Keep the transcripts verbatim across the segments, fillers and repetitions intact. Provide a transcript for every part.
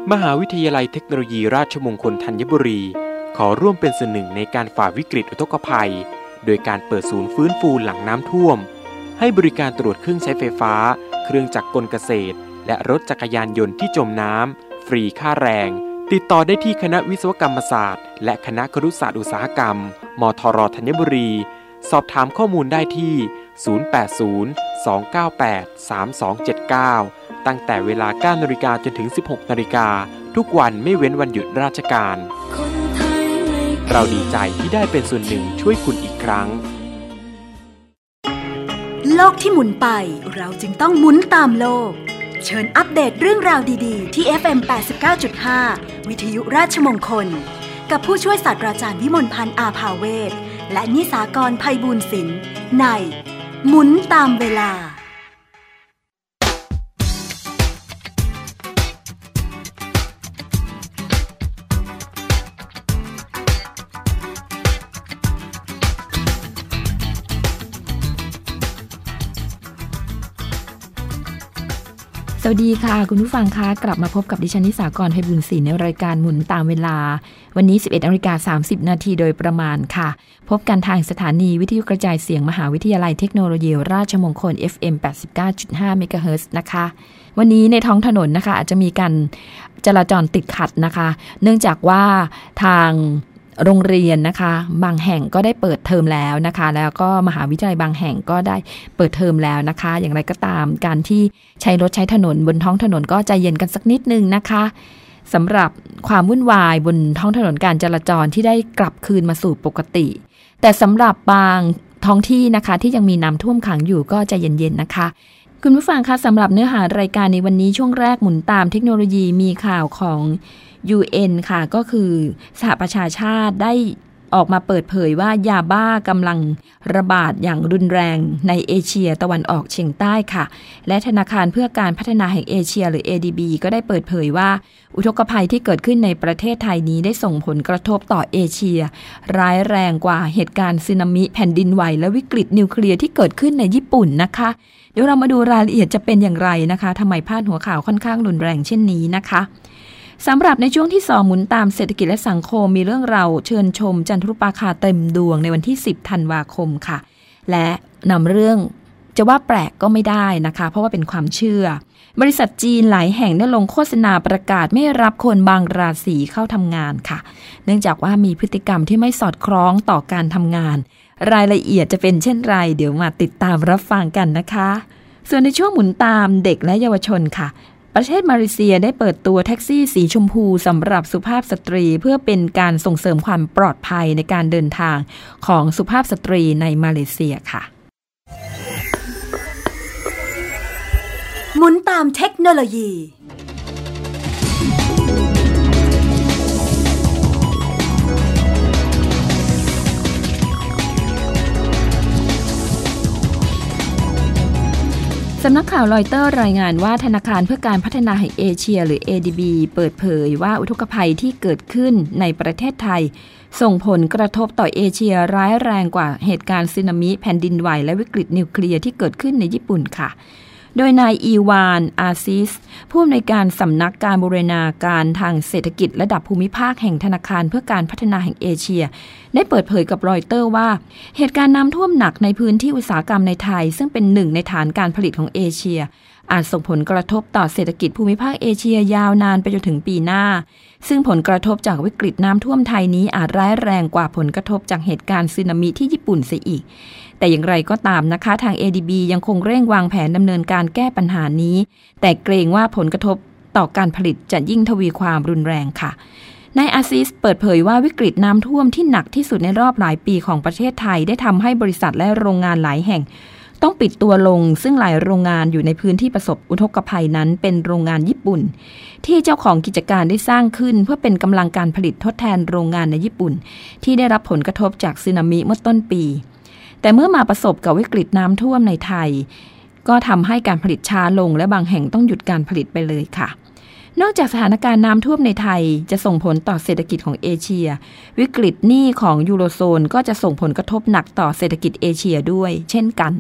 มหาวิทยาลัยเทคโนโลยีราชมงคลธัญบุรีขอร่วมเป็นส่วนหนึ่งในการฝ่าวิกฤตอุทกภัยโดยการเปิดศูนย์ฟื้นฟูหลังน้ำท่วมให้บริการตรวจเครื่องใช้ไฟฟ้าเครื่องจักรกลเกษตรและรถจักรยานยนต์ที่จมน้ำฟรีค่าแรงติดต่อได้ที่คณะวิศวกรรมศาสตร์และคณะครุศาสตร์อุตสาหกรรมมทรธัญบุรีสอบถามข้อมูลได้ที่ศูนย์ แปด ศูนย์ สอง เก้า แปด สาม สอง เจ็ด เก้าตั้งแต่เวลา เก้านาฬิกา จนถึง สิบหกนาฬิกาทุกวันไม่เว้นวันหยุดราชการเราดีใจที่ได้เป็นส่วนหนึ่งช่วยคุณอีกครั้งโลกที่หมุนไปเราจึงต้องหมุนตามโลกเชิญอัปเดตเรื่องราวดีๆที่ เอฟ เอ็ม แปดสิบเก้าจุดห้า วิทยุราชมงคลกับผู้ช่วยศาสตราจารย์วิมลพันธ์อาภาเวชและนิสากรไพบูลย์ศิลป์ในหมุนตามเวลาสวัสดีค่ะคุณผู้ฟังคะกลับมาพบกับดิฉันนิสากรไพบูลย์ศิลป์ในรายการหมุนตามเวลาวันนี้ สิบเอ็ดนาฬิกาสามสิบนาทีโดยประมาณค่ะพบกันทางสถานีวิทยุกระจายเสียงมหาวิทยาลัยเทคโนโลยีราชมงคล เอฟ เอ็ม แปดสิบเก้าจุดห้า เมกะเฮิรตซ์นะคะวันนี้ในท้องถนนนะคะอาจจะมีการจราจรติดขัดนะคะเนื่องจากว่าทางโรงเรียนนะคะบางแห่งก็ได้เปิดเทอมแล้วนะคะแล้วก็มหาวิทยาลัยบางแห่งก็ได้เปิดเทอมแล้วนะคะอย่างไรก็ตามการที่ใช้รถใช้ถนนบนท้องถนนก็ใจเย็นกันสักนิดนึงนะคะสำหรับความวุ่นวายบนท้องถนนการจราจรที่ได้กลับคืนมาสู่ปกติแต่สำหรับบางท้องที่นะคะที่ยังมีน้ำท่วมขังอยู่ก็ใจเย็นๆนะคะคุณผู้ฟังคะสำหรับเนื้อหารายการในวันนี้ช่วงแรกหมุนตามเทคโนโลยีมีข่าวของ ยู เอ็น ค่ะก็คือสหประชาชาติได้ออกมาเปิดเผยว่ายาบ้ากำลังระบาดอย่างรุนแรงในเอเชียตะวันออกเฉียงใต้ค่ะและธนาคารเพื่อการพัฒนาแห่งเอเชียหรือ เอ ดี บี ก็ได้เปิดเผยว่าอุทกภัยที่เกิดขึ้นในประเทศไทยนี้ได้ส่งผลกระทบต่อเอเชียร้ายแรงกว่าเหตุการณ์สึนามิแผ่นดินไหวและวิกฤตนิวเคลียร์ที่เกิดขึ้นในญี่ปุ่นนะคะเดี๋ยวเรามาดูรายละเอียดจะเป็นอย่างไรนะคะทำไมพาดหัวข่าวค่อนข้างรุนแรงเช่นนี้นะคะสำหรับในช่วงที่สองหมุนตามเศรษฐกิจและสังคมมีเรื่องเราเชิญชมจันทรุปราคาเต็มดวงในวันที่สิบธันวาคมค่ะและนำเรื่องจะว่าแปลกก็ไม่ได้นะคะเพราะว่าเป็นความเชื่อบริษัทจีนหลายแห่งได้ลงโฆษณาประกาศไม่รับคนบางราศีเข้าทำงานค่ะเนื่องจากว่ามีพฤติกรรมที่ไม่สอดคล้องต่อการทำงานรายละเอียดจะเป็นเช่นไรเดี๋ยวมาติดตามรับฟังกันนะคะส่วนในช่วงหมุนตามเด็กและเยาวชนค่ะประเทศมาเลเซียได้เปิดตัวแท็กซี่สีชมพูสำหรับสุภาพสตรีเพื่อเป็นการส่งเสริมความปลอดภัยในการเดินทางของสุภาพสตรีในมาเลเซียค่ะหมุนตามเทคโนโลยีสำนักข่าวรอยเตอร์รายงานว่าธนาคารเพื่อการพัฒนาแห่งเอเชียหรือ เอ ดี บี เปิดเผยว่าอุทกภัยที่เกิดขึ้นในประเทศไทยส่งผลกระทบต่อเอเชียร้ายแรงกว่าเหตุการณ์สึนามิแผ่นดินไหวและวิกฤตนิวเคลียร์ที่เกิดขึ้นในญี่ปุ่นค่ะโดยนายอีวานอาซิสผู้อำนวยการสำนักการบูรณาการทางเศรษฐกิจระดับภูมิภาคแห่งธนาคารเพื่อการพัฒนาแห่งเอเชียได้เปิดเผยกับรอยเตอร์ว่าเหตุการณ์น้ำท่วมหนักในพื้นที่อุตสาหกรรมในไทยซึ่งเป็นหนึ่งในฐานการผลิตของเอเชียอาจส่งผลกระทบต่อเศรษฐกิจภูมิภาคเอเชียยาวนานไปจนถึงปีหน้าซึ่งผลกระทบจากวิกฤตน้ำท่วมไทยนี้อาจร้ายแรงกว่าผลกระทบจากเหตุการณ์สึนามิที่ญี่ปุ่นเสียอีกแต่อย่างไรก็ตามนะคะทาง เอ ดี บี ยังคงเร่งวางแผนดำเนินการแก้ปัญหานี้แต่เกรงว่าผลกระทบต่อการผลิตจะยิ่งทวีความรุนแรงค่ะนายอาซิสเปิดเผยว่าวิกฤตน้ำท่วมที่หนักที่สุดในรอบหลายปีของประเทศไทยได้ทำให้บริษัทและโรงงานหลายแห่งต้องปิดตัวลงซึ่งหลายโรงงานอยู่ในพื้นที่ประสบอุทกภัยนั้นเป็นโรงงานญี่ปุ่นที่เจ้าของกิจการได้สร้างขึ้นเพื่อเป็นกำลังการผลิตทดแทนโรงงานในญี่ปุ่นที่ได้รับผลกระทบจากสึนามิเมื่อต้นปีแต่เมื่อมาประสบกับวิกฤตน้ำท่วมในไทยก็ทำให้การผลิตช้าลงและบางแห่งต้องหยุดการผลิตไปเลยค่ะนอกจากสถานการณ์น้ำท่วมในไทยจะส่งผลต่อเศรษฐกิจของเอเชียวิกฤตหนี้ของยูโรโซนก็จะส่งผลกระทบหนักต่อเศรษฐกิจเอเชียด้วยเช่นกัน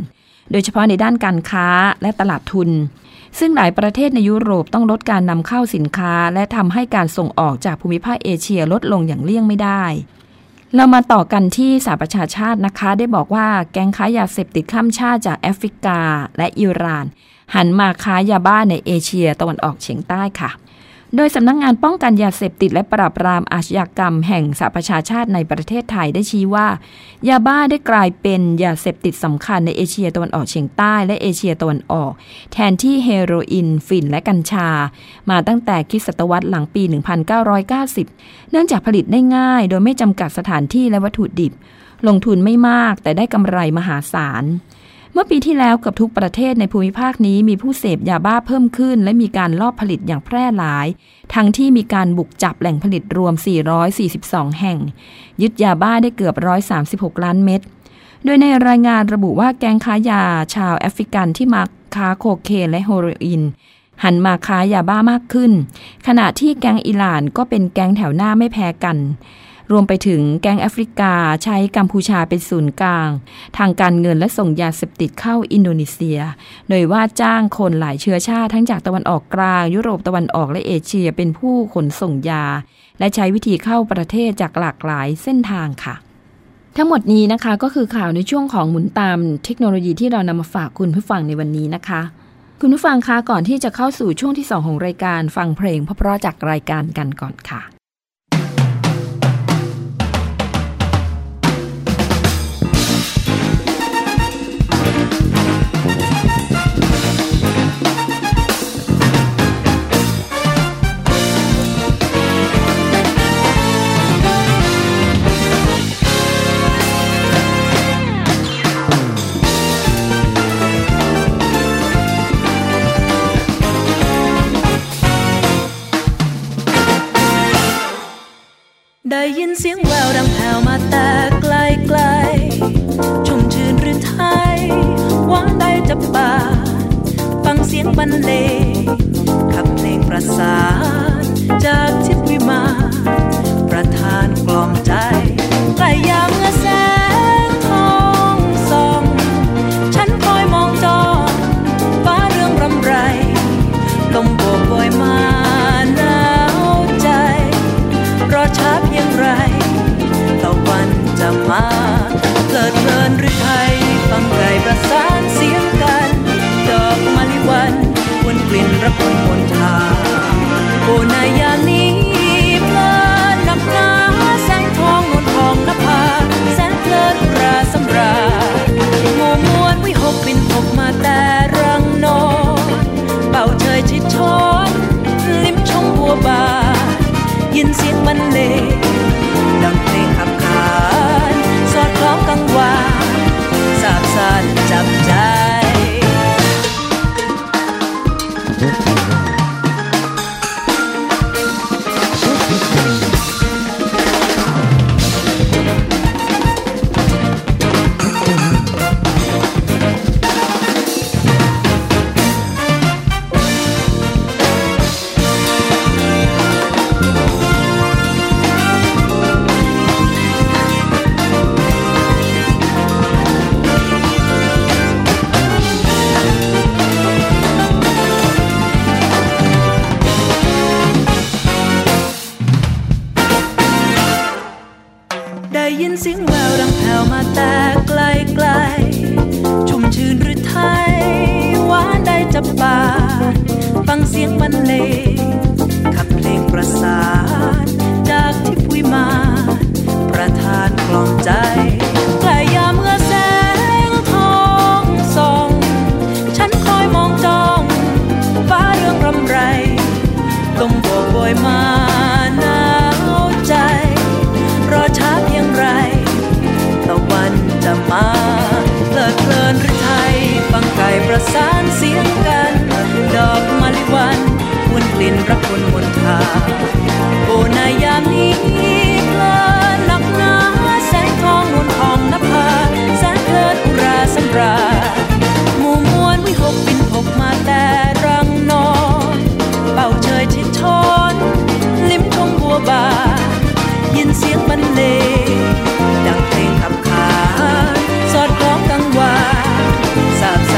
โดยเฉพาะในด้านการค้าและตลาดทุนซึ่งหลายประเทศในยุโรปต้องลดการนำเข้าสินค้าและทำให้การส่งออกจากภูมิภาคเอเชียลดลงอย่างเลี่ยงไม่ได้เรามาต่อกันที่สหประชาชาตินะคะได้บอกว่าแก๊งค้ายาเสพติดข้ามชาติจากแอฟริกาและอิหร่านหันมาค้ายาบ้าในเอเชียตะวันออกเฉียงใต้ค่ะโดยสำนักงานป้องกันยาเสพติดและปราบปรามอาชญากรรมแห่งสหประชาชาติในประเทศไทยได้ชี้ว่ายาบ้าได้กลายเป็นยาเสพติดสำคัญในเอเชียตะวันออกเฉียงใต้และเอเชียตะวันออกแทนที่เฮโรอีนฝิ่นและกัญชามาตั้งแต่คริสตศตวรรษหลังปี หนึ่งพันเก้าร้อยเก้าสิบ เนื่องจากผลิตได้ง่ายโดยไม่จำกัดสถานที่และวัตถุดิบลงทุนไม่มากแต่ได้กำไรมหาศาลเมื่อปีที่แล้วเกือบทุกประเทศในภูมิภาคนี้มีผู้เสพยาบ้าเพิ่มขึ้นและมีการลอบผลิตอย่างแพร่หลายทั้งที่มีการบุกจับแหล่งผลิตรวมสี่ร้อยสี่สิบสองแห่งยึดยาบ้าได้เกือบหนึ่งร้อยสามสิบหกล้านเม็ดโดยในรายงานระบุว่าแก๊งค้ายาชาวแอฟริกันที่มาค้าโคเคนและเฮโรอีนหันมาค้ายาบ้ามากขึ้นขณะที่แก๊งอิหร่านก็เป็นแก๊งแถวหน้าไม่แพ้กันรวมไปถึงแก๊งแอฟริกาใช้กัมพูชาเป็นศูนย์กลางทางการเงินและส่งยาเสพติดเข้าอินโดนีเซียโดยว่าจ้างคนหลายเชื้อชาติทั้งจากตะวันออกกลางยุโรปตะวันออกและเอเชียเป็นผู้ขนส่งยาและใช้วิธีเข้าประเทศจากหลากหลายเส้นทางค่ะทั้งหมดนี้นะคะก็คือข่าวในช่วงของหมุนตามเทคโนโลยีที่เรานำมาฝากคุณผู้ฟังในวันนี้นะคะคุณผู้ฟังคะก่อนที่จะเข้าสู่ช่วงที่สองของรายการฟังเพลงเพราะๆจากรายการกันก่อนค่ะได้ยินเสียงแววดังแผ่วมาแต่ไกลไกลชุ่มชื่นหรือไทยหวานได้จับป่าฟังเสียงบรรเลงขับเพลงประสานจากทิพย์วิมานประทานกล่อมใจใกล้ยามเมื่อแสงทองส่องฉันคอยมองจอฟ้าเรื่องรำไรลมโบกโบยมาหนาวใจรอช้าเพียงไรตะวันจะมาเพลิดเพลินหรือไทยฟังไก่ประสานเสียงกันดอกมะลิวันวนกลิ่นระคนมนทาโอ้นายามนี้เพลินนับนาแสงทองนวลทองนภาแสนเพลินราสำราญหมู่มวลวิหกบินหกมาแต่รังนอนเป่าเชยชิดช้อนลิ้มชมบัวบานยินเสียงบรรเลงดังเพลงขับขานสอดคล้องกังวานสาบซ่านจับใจยินเสียงแววดังแผ่วมาแต่ไกลไกลชุ่มชื่นหรือไทยหวานได้จับป่าฟังเสียงบรรเลงขับเพลงประสานจากทิพย์วิมานประทานกล่อมใจใกล้ยามเมื่อแสงทองส่องฉันคอยมองจ้องฟ้าเรื่องรำไรลมโบกโบยมาหนาวใจรอช้าเพียงไรตะวันจะมาเพลิดเพลินหรือไทยฟังไก่ประสานเสียงกันดอกมะลิวันวนกลิ่นรักคนมนทาโอ้นายามนี้เพลินนักหนาแสงทองนวลทองนภาแสนเพลินอุราสำราญหมู่มวลวิหกบินหกมาแต่รังนอนเป่าเชยชิดช้อนลิ้มชมบัวบานยินเสียงบรรเลงดังเพลงขับขานสอดคล้องกังวานสาบ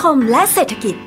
มและเศรษฐกิจ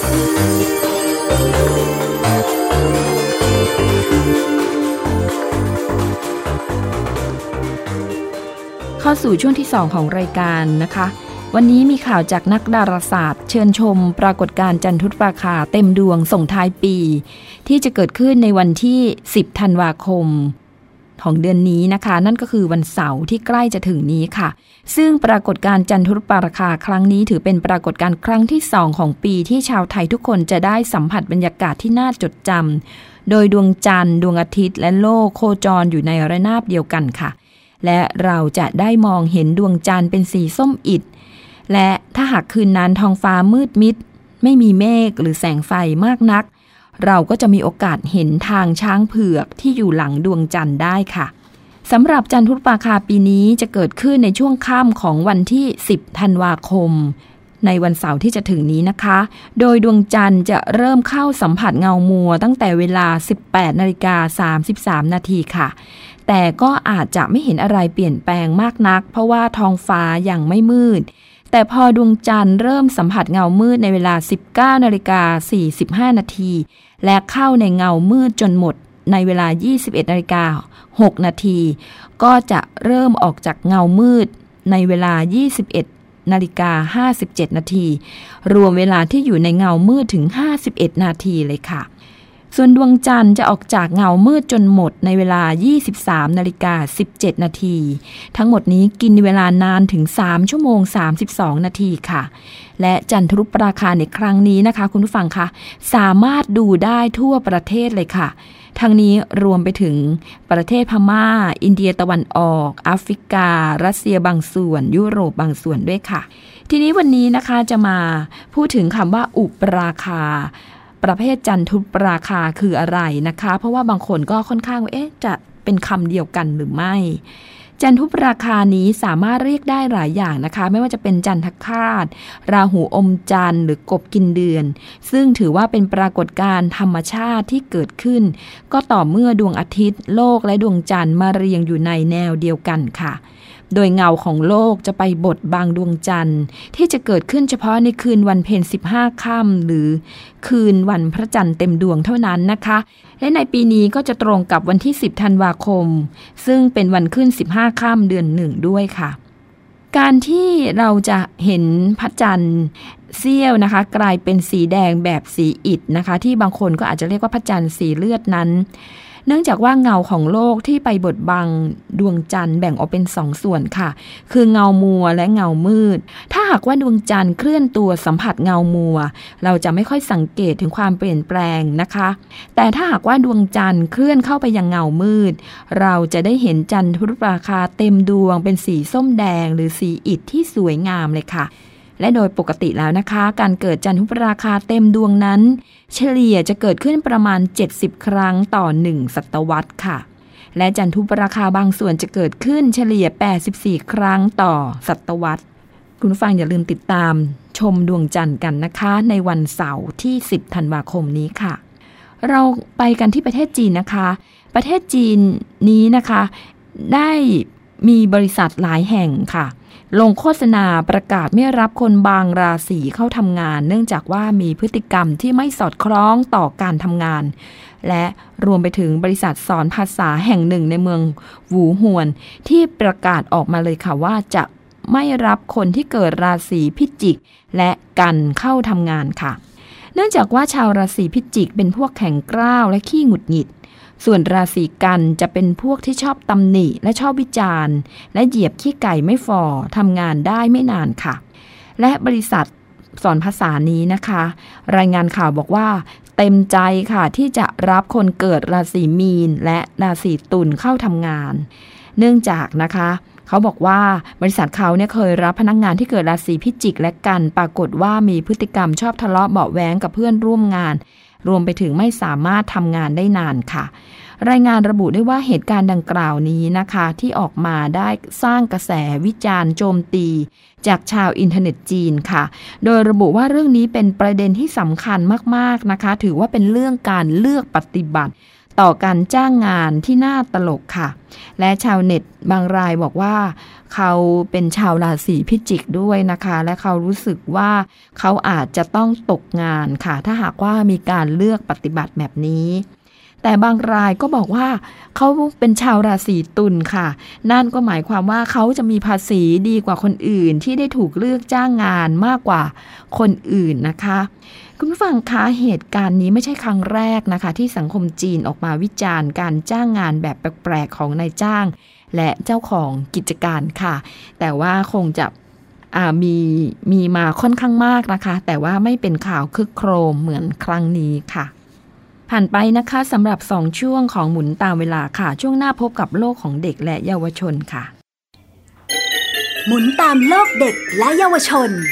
เข้าสู่ช่วงที่สองของรายการนะคะวันนี้มีข่าวจากนักดาราศาสตร์เชิญชมปรากฏการณ์จันทรุปราคาเต็มดวงส่งท้ายปีที่จะเกิดขึ้นในวันที่สิบธันวาคมของเดือนนี้นะคะนั่นก็คือวันเสาร์ที่ใกล้จะถึงนี้ค่ะซึ่งปรากฏการณ์จันทรุปราคาครั้งนี้ถือเป็นปรากฏการณ์ครั้งที่สองของปีที่ชาวไทยทุกคนจะได้สัมผัสบรรยากาศที่น่าจดจำโดยดวงจันทร์ดวงอาทิตย์และโลกโคจรอยู่ในระนาบเดียวกันค่ะและเราจะได้มองเห็นดวงจันทร์เป็นสีส้มอิฐและถ้าหากคืนนั้นท้องฟ้ามืดมิดไม่มีเมฆหรือแสงไฟมากนักเราก็จะมีโอกาสเห็นทางช้างเผือกที่อยู่หลังดวงจันทร์ได้ค่ะสำหรับจันทรุปราคาปีนี้จะเกิดขึ้นในช่วงค่ำของวันที่สิบธันวาคมในวันเสาร์ที่จะถึงนี้นะคะโดยดวงจันทร์จะเริ่มเข้าสัมผัสเงามัวตั้งแต่เวลา สิบแปดนาฬิกาสามสิบสามนาทีค่ะแต่ก็อาจจะไม่เห็นอะไรเปลี่ยนแปลงมากนักเพราะว่าท้องฟ้ายังไม่มืดแต่พอดวงจันทร์เริ่มสัมผัสเงามืดในเวลา สิบเก้านาฬิกาสี่สิบห้านาทีและเข้าในเงามืดจนหมดในเวลา ยี่สิบเอ็ดนาฬิกาหกนาทีก็จะเริ่มออกจากเงามืดในเวลา ยี่สิบเอ็ดนาฬิกาห้าสิบเจ็ดนาทีรวมเวลาที่อยู่ในเงามืดถึงห้าสิบเอ็ดนาทีเลยค่ะส่วนดวงจันทร์จะออกจากเงามืดจนหมดในเวลา ยี่สิบสามนาฬิกาสิบเจ็ดนาทีทั้งหมดนี้กินเวลานานถึงสามชั่วโมงสามสิบสองนาทีค่ะและจันทรุปราคาในครั้งนี้นะคะคุณผู้ฟังคะสามารถดูได้ทั่วประเทศเลยค่ะทั้งนี้รวมไปถึงประเทศพม่าอินเดียตะวันออกแอฟริการัสเซียบางส่วนยุโรปบางส่วนด้วยค่ะทีนี้วันนี้นะคะจะมาพูดถึงคำว่าอุปราคาประเภทจันทรุปราคาคืออะไรนะคะเพราะว่าบางคนก็ค่อนข้างว่าเอ๊ะจะเป็นคำเดียวกันหรือไม่จันทรุปราคานี้สามารถเรียกได้หลายอย่างนะคะไม่ว่าจะเป็นจันทคราสราหูอมจันทร์หรือกบกินเดือนซึ่งถือว่าเป็นปรากฏการณ์ธรรมชาติที่เกิดขึ้นก็ต่อเมื่อดวงอาทิตย์โลกและดวงจันทร์มาเรียงอยู่ในแนวเดียวกันค่ะโดยเงาของโลกจะไปบดบังดวงจันทร์ที่จะเกิดขึ้นเฉพาะในคืนวันเพ็ญสิบห้าค่ำหรือคืนวันพระจันทร์เต็มดวงเท่านั้นนะคะและในปีนี้ก็จะตรงกับวันที่สิบธันวาคมซึ่งเป็นวันขึ้นสิบห้าค่ำเดือนหนึ่งด้วยค่ะการที่เราจะเห็นพระจันทร์เสี้ยวนะคะกลายเป็นสีแดงแบบสีอิฐนะคะที่บางคนก็อาจจะเรียกว่าพระจันทร์สีเลือดนั้นเนื่องจากว่าเงาของโลกที่ไปบดบังดวงจันทร์แบ่งออกเป็นสองส่วนค่ะคือเงามัวและเงามืดถ้าหากว่าดวงจันทร์เคลื่อนตัวสัมผัสเงามัวเราจะไม่ค่อยสังเกตถึงความเปลี่ยนแปลงนะคะแต่ถ้าหากว่าดวงจันทร์เคลื่อนเข้าไปยังเงามืดเราจะได้เห็นจันทรุปราคาเต็มดวงเป็นสีส้มแดงหรือสีอิฐที่สวยงามเลยค่ะและโดยปกติแล้วนะคะการเกิดจันทรุปราคาเต็มดวงนั้นเฉลี่ยจะเกิดขึ้นประมาณเจ็ดสิบครั้งต่อหนึ่งศตวรรษค่ะและจันทรุปราคาบางส่วนจะเกิดขึ้นเฉลี่ยแปดสิบสี่ครั้งต่อศตวรรษคุณผู้ฟังอย่าลืมติดตามชมดวงจันทร์กันนะคะในวันเสาร์ที่สิบธันวาคมนี้ค่ะเราไปกันที่ประเทศจีนนะคะประเทศจีนนี้นะคะได้มีบริษัทหลายแห่งค่ะลงโฆษณาประกาศไม่รับคนบางราศีเข้าทำงานเนื่องจากว่ามีพฤติกรรมที่ไม่สอดคล้องต่อการทำงานและรวมไปถึงบริษัทสอนภาษาแห่งหนึ่งในเมืองหูหวนที่ประกาศออกมาเลยค่ะว่าจะไม่รับคนที่เกิดราศีพิจิกและกันเข้าทำงานค่ะเนื่องจากว่าชาวราศีพิจิกเป็นพวกแข็งกร้าวและขี้หงุดหงิดส่วนราศีกันจะเป็นพวกที่ชอบตำหนิและชอบวิจารณ์และเหยียบขี้ไก่ไม่ฝ่อทำงานได้ไม่นานค่ะและบริษัทสอนภาษานี้นะคะรายงานข่าวบอกว่าเต็มใจค่ะที่จะรับคนเกิดราศีมีนและราศีตุลเข้าทำงานเนื่องจากนะคะเขาบอกว่าบริษัทเขาเนี่ยเคยรับพนักงานที่เกิดราศีพิจิกและกันปรากฏว่ามีพฤติกรรมชอบทะเลาะเบาะแว้งกับเพื่อนร่วมงานรวมไปถึงไม่สามารถทำงานได้นานค่ะรายงานระบุได้ว่าเหตุการณ์ดังกล่าวนี้นะคะที่ออกมาได้สร้างกระแสวิจารณ์โจมตีจากชาวอินเทอร์เน็ตจีนค่ะโดยระบุว่าเรื่องนี้เป็นประเด็นที่สำคัญมากๆนะคะถือว่าเป็นเรื่องการเลือกปฏิบัติต่อการจ้างงานที่น่าตลกค่ะและชาวเน็ตบางรายบอกว่าเขาเป็นชาวราศีพิจิกด้วยนะคะและเขารู้สึกว่าเขาอาจจะต้องตกงานค่ะถ้าหากว่ามีการเลือกปฏิบัติแบบนี้แต่บางรายก็บอกว่าเขาเป็นชาวราศีตุลค่ะนั่นก็หมายความว่าเขาจะมีภาษีดีกว่าคนอื่นที่ได้ถูกเลือกจ้างงานมากกว่าคนอื่นนะคะคุณผู้ฟังคะเหตุการณ์นี้ไม่ใช่ครั้งแรกนะคะที่สังคมจีนออกมาวิจารณ์การจ้างงานแบบแปลกๆของนายจ้างและเจ้าของกิจการค่ะแต่ว่าคงจะมีมีมาค่อนข้างมากนะคะแต่ว่าไม่เป็นข่าวคึกโครมเหมือนครั้งนี้ค่ะผ่านไปนะคะสำหรับสองช่วงของหมุนตามเวลาค่ะช่วงหน้าพบกับโลกของเด็กและเยาวชนค่ะหมุนตามโลกเด็กและเยาวชน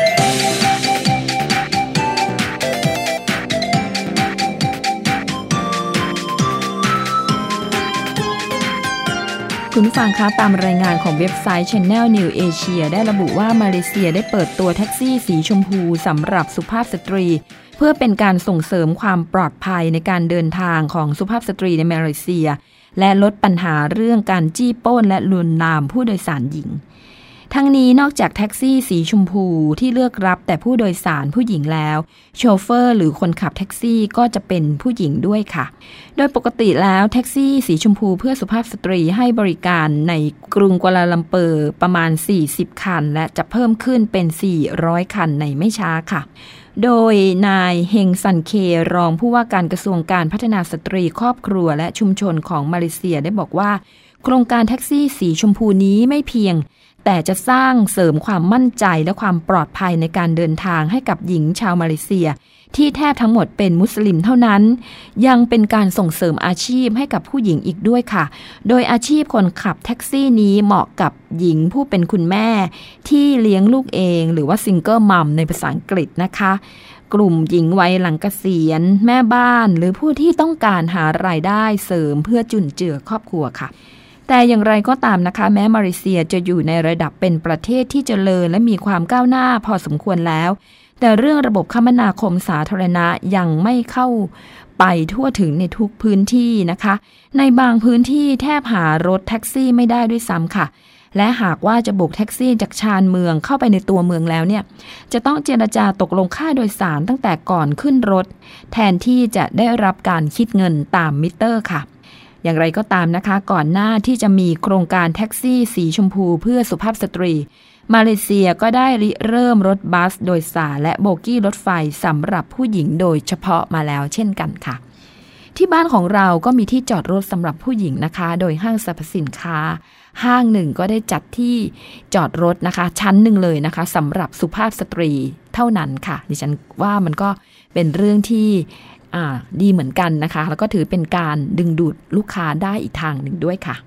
คุณผู้ฟังคะตามรายงานของเว็บไซต์ Channel New Asia ได้ระบุว่ามาเลเซียได้เปิดตัวแท็กซี่สีชมพูสำหรับสุภาพสตรีเพื่อเป็นการส่งเสริมความปลอดภัยในการเดินทางของสุภาพสตรีในมาเลเซียและลดปัญหาเรื่องการจี้ปล้นและลวนลามผู้โดยสารหญิงทั้งนี้นอกจากแท็กซี่สีชมพูที่เลือกรับแต่ผู้โดยสารผู้หญิงแล้วโชเฟอร์หรือคนขับแท็กซี่ก็จะเป็นผู้หญิงด้วยค่ะโดยปกติแล้วแท็กซี่สีชมพูเพื่อสุภาพสตรีให้บริการในกรุงกัวลาลัมเปอร์ประมาณสี่สิบคันและจะเพิ่มขึ้นเป็นสี่ร้อยคันในไม่ช้าค่ะโดยนายเฮงซันเครองผู้ว่าการกระทรวงการพัฒนาสตรีครอบครัวและชุมชนของมาเลเซียได้บอกว่าโครงการแท็กซี่สีชมพูนี้ไม่เพียงแต่จะสร้างเสริมความมั่นใจและความปลอดภัยในการเดินทางให้กับหญิงชาวมาเลเซียที่แทบทั้งหมดเป็นมุสลิมเท่านั้นยังเป็นการส่งเสริมอาชีพให้กับผู้หญิงอีกด้วยค่ะโดยอาชีพคนขับแท็กซี่นี้เหมาะกับหญิงผู้เป็นคุณแม่ที่เลี้ยงลูกเองหรือว่าซิงเกิลมัมในภาษาอังกฤษนะคะกลุ่มหญิงวัยหลังเกษียณแม่บ้านหรือผู้ที่ต้องการหารายได้เสริมเพื่อจุนเจือครอบครัวค่ะแต่อย่างไรก็ตามนะคะแม้มาเลเซียจะอยู่ในระดับเป็นประเทศที่เจริญและมีความก้าวหน้าพอสมควรแล้วแต่เรื่องระบบคมนาคมสาธารณะยังไม่เข้าไปทั่วถึงในทุกพื้นที่นะคะในบางพื้นที่แทบหารถแท็กซี่ไม่ได้ด้วยซ้ำค่ะและหากว่าจะโบกแท็กซี่จากชานเมืองเข้าไปในตัวเมืองแล้วเนี่ยจะต้องเจรจาตกลงค่าโดยสารตั้งแต่ก่อนขึ้นรถแทนที่จะได้รับการคิดเงินตามมิเตอร์ค่ะอย่างไรก็ตามนะคะก่อนหน้าที่จะมีโครงการแท็กซี่สีชมพูเพื่อสุภาพสตรีมาเลเซียก็ได้ริเริ่มรถบัสโดยสารและโบกี้รถไฟสำหรับผู้หญิงโดยเฉพาะมาแล้วเช่นกันค่ะที่บ้านของเราก็มีที่จอดรถสำหรับผู้หญิงนะคะโดยห้างสรรพสินค้าห้างหนึ่งก็ได้จัดที่จอดรถนะคะชั้นหนึ่งเลยนะคะสำหรับสุภาพสตรีเท่านั้นค่ะดิฉันว่ามันก็เป็นเรื่องที่อ่าดีเหมือนกันนะคะแล้วก็ถือเป็นการดึงดูดลูกค้าได้อีกทางหนึ่งด้วยค่ะ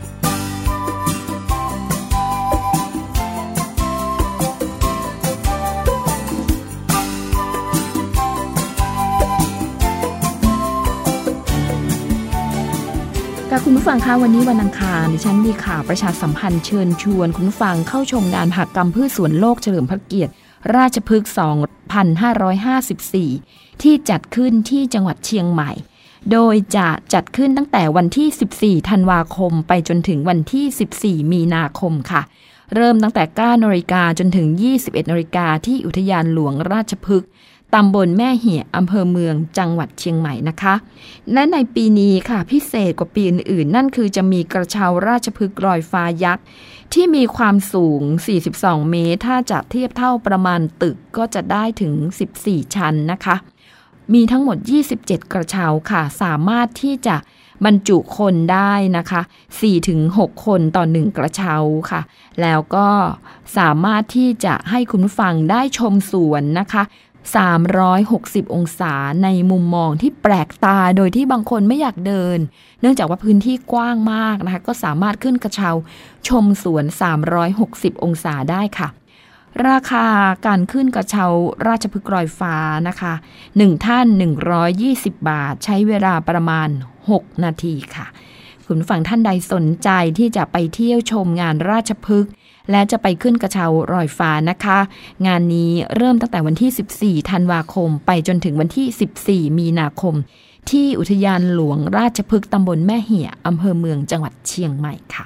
คุณผู้ฟังคะวันนี้วันอังคารดิฉันมีข่าวประชาสัมพันธ์เชิญชวนคุณผู้ฟังเข้าชมงานมหกรรมพืชสวนโลกเฉลิมพระเกียรติราชพฤกษ์ สองพันห้าร้อยห้าสิบสี่ ที่จัดขึ้นที่จังหวัดเชียงใหม่โดยจะจัดขึ้นตั้งแต่วันที่สิบสี่ธันวาคมไปจนถึงวันที่สิบสี่มีนาคมค่ะเริ่มตั้งแต่เก้านาฬิกาจนถึงยี่สิบเอ็ดนาฬิกาที่อุทยานหลวงราชพฤกษ์ตำบลแม่เหี่ยอำเภอเมืองจังหวัดเชียงใหม่นะคะและในปีนี้ค่ะพิเศษกว่าปีอื่นๆนั่นคือจะมีกระเช้าราชพฤกษ์ลอยฟ้ายักษ์ที่มีความสูงสี่สิบสองเมตรถ้าจะเทียบเท่าประมาณตึกก็จะได้ถึงสิบสี่ชั้นนะคะมีทั้งหมดยี่สิบเจ็ดกระเช้าค่ะสามารถที่จะบรรจุคนได้นะคะ สี่ถึงหก คนต่อหนึ่งกระเช้าค่ะแล้วก็สามารถที่จะให้คุณผู้ฟังได้ชมสวนนะคะสามร้อยหกสิบองศาในมุมมองที่แปลกตาโดยที่บางคนไม่อยากเดินเนื่องจากว่าพื้นที่กว้างมากนะคะก็สามารถขึ้นกระเช้าชมสวนสามร้อยหกสิบองศาได้ค่ะราคาการขึ้นกระเช้าราชพฤกษ์ลอยฟ้านะคะหนึ่งท่านหนึ่งร้อยยี่สิบบาทใช้เวลาประมาณหกนาทีค่ะคุณผู้ฟังท่านใดสนใจที่จะไปเที่ยวชมงานราชพฤกษ์และจะไปขึ้นกระเช้าลอยฟ้านะคะงานนี้เริ่มตั้งแต่วันที่สิบสี่ธันวาคมไปจนถึงวันที่สิบสี่มีนาคมที่อุทยานหลวงราชพฤกษ์ตำบลแม่เหี่ยอำเภอเมืองจังหวัดเชียงใหม่ค่ะ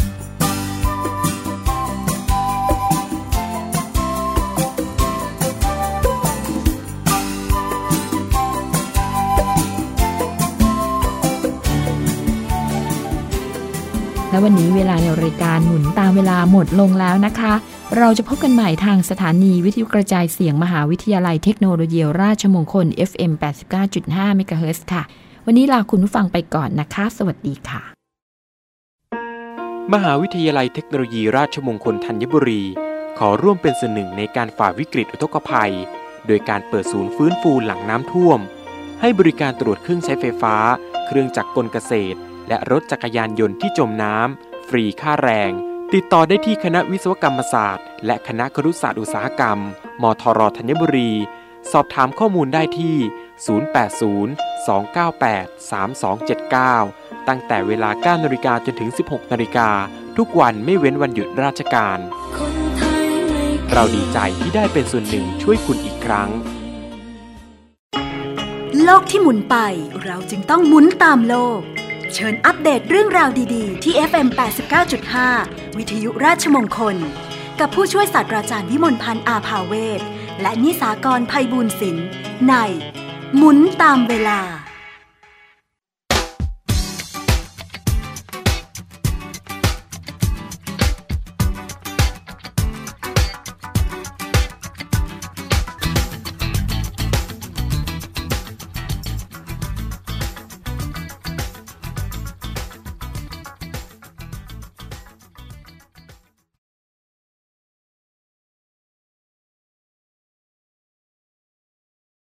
และวันนี้เวลาในรายการหมุนตามเวลาหมดลงแล้วนะคะเราจะพบกันใหม่ทางสถานีวิทยุกระจายเสียงมหาวิทยาลัยเทคโนโลยีราชมงคล เอฟ เอ็ม แปดสิบเก้าจุดห้า เมกะเฮิรตซ์ค่ะวันนี้ลาคุณผู้ฟังไปก่อนนะคะสวัสดีค่ะมหาวิทยาลัยเทคโนโลยีราชมงคลธัญบุรีขอร่วมเป็นส่วนหนึ่งในการฝ่าวิกฤตอุทกภัยโดยการเปิดศูนย์ฟื้นฟูหลังน้ำท่วมให้บริการตรวจเครื่องใช้ไฟฟ้าเครื่องจักรกลเกษตรและรถจักรยานยนต์ที่จมน้ำฟรีค่าแรงติดต่อได้ที่คณะวิศวกรรมศาสตร์และคณะครุศาสตร์อุตสาหกรรมมทรธัญบุรีสอบถามข้อมูลได้ที่ศูนย์ แปด ศูนย์ สอง เก้า แปด สาม สอง เจ็ด เก้าตั้งแต่เวลา เก้านาฬิกา จนถึง สิบหกนาฬิกาทุกวันไม่เว้นวันหยุดราชการเราดีใจที่ได้เป็นส่วนหนึ่งช่วยคุณอีกครั้งโลกที่หมุนไปเราจึงต้องหมุนตามโลกเชิญอัปเดตเรื่องราวดีๆที่ เอฟ เอ็ม แปดสิบเก้าจุดห้า วิทยุราชมงคลกับผู้ช่วยศาสตราจารย์วิมลพันธ์อาภาเวชและนิสากรไพบูลย์ศิลป์ในหมุนตามเวลา